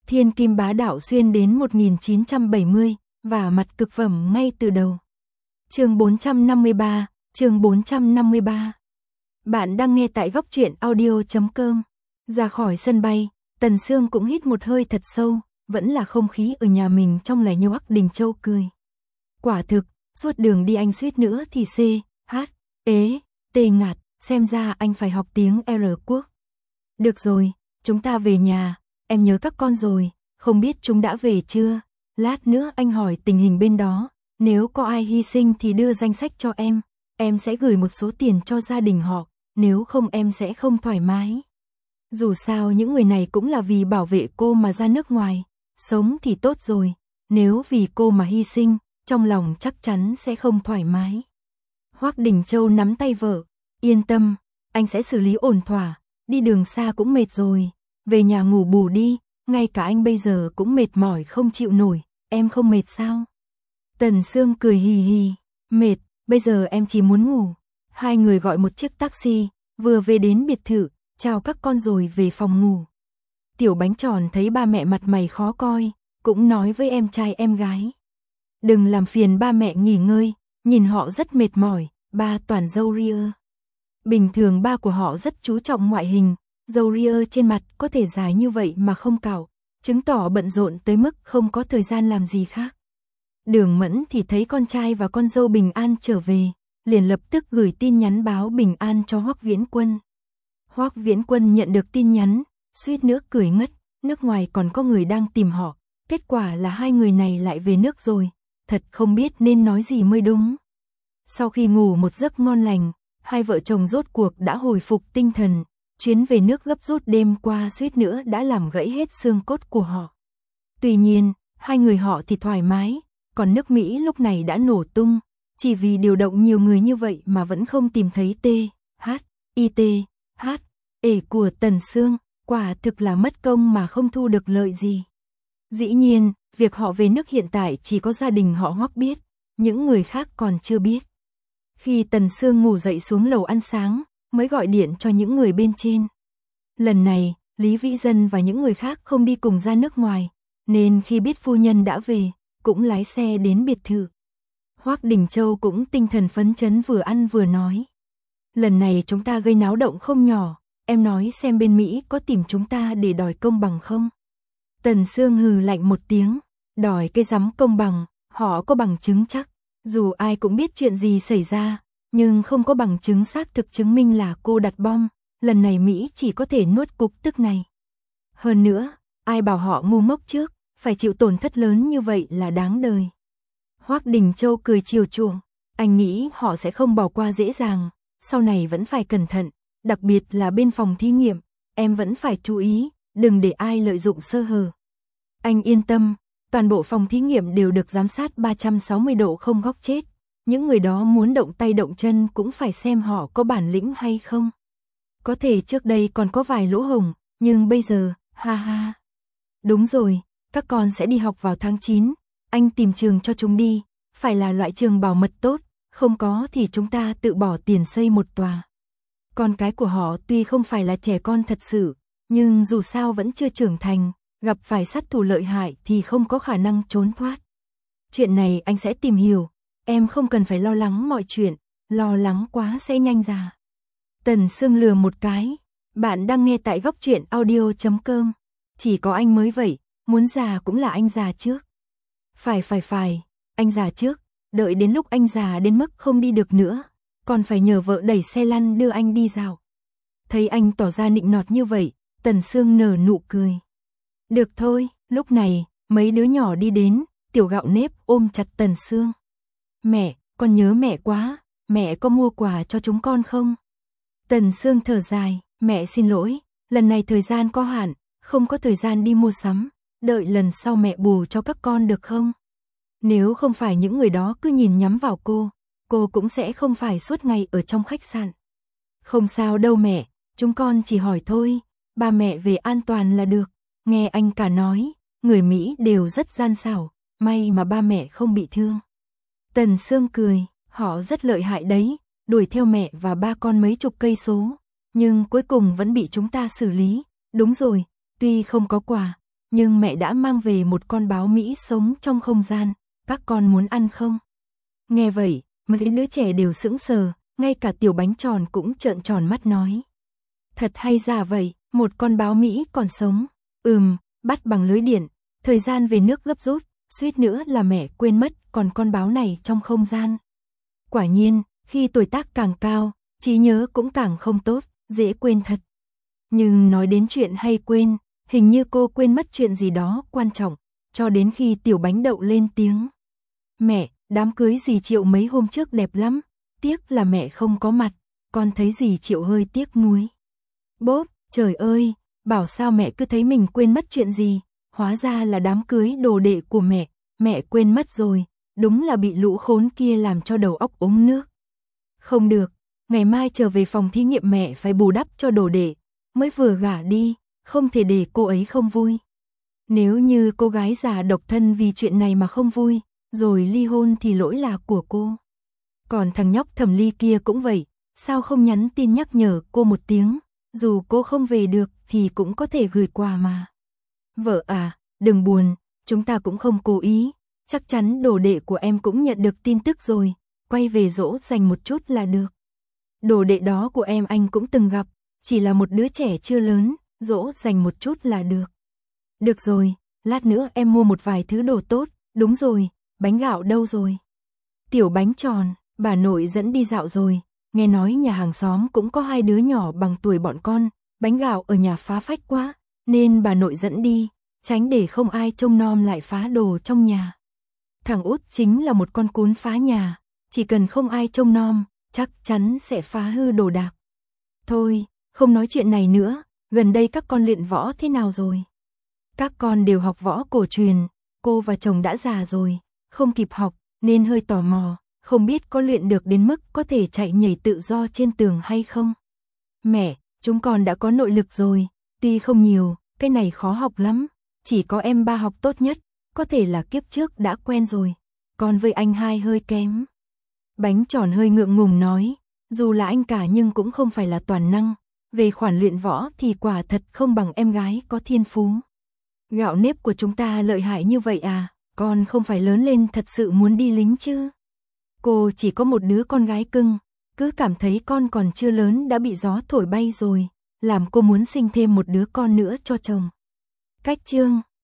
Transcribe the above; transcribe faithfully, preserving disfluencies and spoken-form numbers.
Thiên kim bá đạo xuyên đến một nghìn chín trăm bảy mươi, và mặt cực phẩm ngay từ đầu. Chương bốn trăm năm mươi ba, chương bốn trăm năm mươi ba. Bạn đang nghe tại góc truyện audio chấm com. Ra khỏi sân bay, Tần Sương cũng hít một hơi thật sâu, vẫn là không khí ở nhà mình trong lẻ nhô ắc Đình Châu cười. Quả thực, suốt đường đi anh suýt nữa thì C, H, ế, tê ngạt, xem ra anh phải học tiếng R quốc. Được rồi, chúng ta về nhà, em nhớ các con rồi, không biết chúng đã về chưa? Lát nữa anh hỏi tình hình bên đó, nếu có ai hy sinh thì đưa danh sách cho em, em sẽ gửi một số tiền cho gia đình họ, nếu không em sẽ không thoải mái. Dù sao những người này cũng là vì bảo vệ cô mà ra nước ngoài, sống thì tốt rồi, nếu vì cô mà hy sinh, trong lòng chắc chắn sẽ không thoải mái. Hoắc Đình Châu nắm tay vợ, yên tâm, anh sẽ xử lý ổn thỏa, đi đường xa cũng mệt rồi, về nhà ngủ bù đi, ngay cả anh bây giờ cũng mệt mỏi không chịu nổi, em không mệt sao? Tần Sương cười hì hì, mệt, bây giờ em chỉ muốn ngủ. Hai người gọi một chiếc taxi, vừa về đến biệt thự, chào các con rồi về phòng ngủ. Tiểu Bánh Tròn thấy ba mẹ mặt mày khó coi, cũng nói với em trai em gái. Đừng làm phiền ba mẹ nghỉ ngơi, nhìn họ rất mệt mỏi, ba toàn râu ria. Bình thường ba của họ rất chú trọng ngoại hình, râu ria trên mặt có thể dài như vậy mà không cạo, chứng tỏ bận rộn tới mức không có thời gian làm gì khác. Đường Mẫn thì thấy con trai và con dâu bình an trở về, liền lập tức gửi tin nhắn báo bình an cho Hoắc Viễn Quân. Hoắc Viễn Quân nhận được tin nhắn, suýt nữa cười ngất, nước ngoài còn có người đang tìm họ, kết quả là hai người này lại về nước rồi, thật không biết nên nói gì mới đúng. Sau khi ngủ một giấc ngon lành, hai vợ chồng rốt cuộc đã hồi phục tinh thần, chuyến về nước gấp rút đêm qua suýt nữa đã làm gãy hết xương cốt của họ. Tuy nhiên, hai người họ thì thoải mái, còn nước Mỹ lúc này đã nổ tung, chỉ vì điều động nhiều người như vậy mà vẫn không tìm thấy T, H, I T, H, E của Tần Sương, quả thực là mất công mà không thu được lợi gì. Dĩ nhiên, việc họ về nước hiện tại chỉ có gia đình họ Hoắc biết, những người khác còn chưa biết. Khi Tần Sương ngủ dậy xuống lầu ăn sáng, mới gọi điện cho những người bên trên. Lần này, Lý Vĩ Dân và những người khác không đi cùng ra nước ngoài, nên khi biết phu nhân đã về, cũng lái xe đến biệt thự. Hoắc Đình Châu cũng tinh thần phấn chấn vừa ăn vừa nói. Lần này chúng ta gây náo động không nhỏ, em nói xem bên Mỹ có tìm chúng ta để đòi công bằng không? Tần Sương hừ lạnh một tiếng, đòi cái rắm công bằng, họ có bằng chứng chắc. Dù ai cũng biết chuyện gì xảy ra, nhưng không có bằng chứng xác thực chứng minh là cô đặt bom, lần này Mỹ chỉ có thể nuốt cục tức này. Hơn nữa, ai bảo họ ngu ngốc trước, phải chịu tổn thất lớn như vậy là đáng đời. Hoắc Đình Châu cười chiều chuộng, anh nghĩ họ sẽ không bỏ qua dễ dàng, sau này vẫn phải cẩn thận, đặc biệt là bên phòng thí nghiệm, em vẫn phải chú ý, đừng để ai lợi dụng sơ hở. Anh yên tâm, toàn bộ phòng thí nghiệm đều được giám sát ba trăm sáu mươi độ không góc chết, những người đó muốn động tay động chân cũng phải xem họ có bản lĩnh hay không. Có thể trước đây còn có vài lỗ hổng, nhưng bây giờ, ha ha. Đúng rồi, các con sẽ đi học vào tháng chín, anh tìm trường cho chúng đi, phải là loại trường bảo mật tốt, không có thì chúng ta tự bỏ tiền xây một tòa. Con cái của họ tuy không phải là trẻ con thật sự, nhưng dù sao vẫn chưa trưởng thành, gặp phải sát thủ lợi hại thì không có khả năng trốn thoát. Chuyện này anh sẽ tìm hiểu, em không cần phải lo lắng mọi chuyện, lo lắng quá sẽ nhanh già. Tần Sương lừa một cái, bạn đang nghe tại góc truyện audio chấm com. Chỉ có anh mới vậy, muốn già cũng là anh già trước. Phải phải phải, anh già trước, đợi đến lúc anh già đến mức không đi được nữa, còn phải nhờ vợ đẩy xe lăn đưa anh đi dạo. Thấy anh tỏ ra nịnh nọt như vậy, Tần Sương nở nụ cười. Được thôi, lúc này, mấy đứa nhỏ đi đến, Tiểu Gạo Nếp ôm chặt Tần Sương. Mẹ, con nhớ mẹ quá, mẹ có mua quà cho chúng con không? Tần Sương thở dài, mẹ xin lỗi, lần này thời gian có hạn, không có thời gian đi mua sắm, đợi lần sau mẹ bù cho các con được không? Nếu không phải những người đó cứ nhìn nhắm vào cô, cô cũng sẽ không phải suốt ngày ở trong khách sạn. Không sao đâu mẹ, chúng con chỉ hỏi thôi, ba mẹ về an toàn là được. Nghe anh cả nói, người Mỹ đều rất gian xảo, may mà ba mẹ không bị thương. Tần Sương cười, họ rất lợi hại đấy, đuổi theo mẹ và ba con mấy chục cây số, nhưng cuối cùng vẫn bị chúng ta xử lý. Đúng rồi, tuy không có quà, nhưng mẹ đã mang về một con báo Mỹ sống trong không gian, các con muốn ăn không? Nghe vậy, mấy đứa trẻ đều sững sờ, ngay cả Tiểu Bánh Tròn cũng trợn tròn mắt nói. Thật hay giả vậy, một con báo Mỹ còn sống, ừm, bắt bằng lưới điện, thời gian về nước gấp rút, suýt nữa là mẹ quên mất còn con báo này trong không gian. Quả nhiên, khi tuổi tác càng cao, trí nhớ cũng càng không tốt, dễ quên thật. Nhưng nói đến chuyện hay quên, hình như cô quên mất chuyện gì đó quan trọng, cho đến khi Tiểu Bánh Đậu lên tiếng. Mẹ, đám cưới dì Triệu mấy hôm trước đẹp lắm, tiếc là mẹ không có mặt, con thấy dì Triệu hơi tiếc nuối. Bốp, trời ơi, bảo sao mẹ cứ thấy mình quên mất chuyện gì, hóa ra là đám cưới đồ đệ của mẹ, mẹ quên mất rồi, đúng là bị lũ khốn kia làm cho đầu óc uống nước. Không được, ngày mai trở về phòng thí nghiệm mẹ phải bù đắp cho đồ đệ, mới vừa gả đi, không thể để cô ấy không vui. Nếu như cô gái già độc thân vì chuyện này mà không vui, rồi ly hôn thì lỗi là của cô. Còn thằng nhóc Thẩm Ly kia cũng vậy, sao không nhắn tin nhắc nhở cô một tiếng, dù cô không về được thì cũng có thể gửi quà mà. Vợ à, đừng buồn, chúng ta cũng không cố ý, chắc chắn đồ đệ của em cũng nhận được tin tức rồi, quay về dỗ dành một chút là được. Đồ đệ đó của em anh cũng từng gặp, chỉ là một đứa trẻ chưa lớn, dỗ dành một chút là được. Được rồi, lát nữa em mua một vài thứ đồ tốt, đúng rồi, bánh gạo đâu rồi? Tiểu Bánh Tròn, bà nội dẫn đi dạo rồi, nghe nói nhà hàng xóm cũng có hai đứa nhỏ bằng tuổi bọn con, bánh gạo ở nhà phá phách quá, nên bà nội dẫn đi, tránh để không ai trông nom lại phá đồ trong nhà. Thằng út chính là một con cún phá nhà, chỉ cần không ai trông nom, chắc chắn sẽ phá hư đồ đạc. Thôi, không nói chuyện này nữa, gần đây các con luyện võ thế nào rồi? Các con đều học võ cổ truyền, cô và chồng đã già rồi, không kịp học, nên hơi tò mò, không biết có luyện được đến mức có thể chạy nhảy tự do trên tường hay không? Mẹ, chúng con đã có nội lực rồi, tuy không nhiều, cái này khó học lắm, chỉ có em ba học tốt nhất, có thể là kiếp trước đã quen rồi, còn với anh hai hơi kém. Bánh Tròn hơi ngượng ngùng nói, dù là anh cả nhưng cũng không phải là toàn năng, về khoản luyện võ thì quả thật không bằng em gái có thiên phú. Gạo nếp của chúng ta lợi hại như vậy à, con không phải lớn lên thật sự muốn đi lính chứ? Cô chỉ có một đứa con gái cưng, cứ cảm thấy con còn chưa lớn đã bị gió thổi bay rồi, làm cô muốn sinh thêm một đứa con nữa cho chồng. Cách chương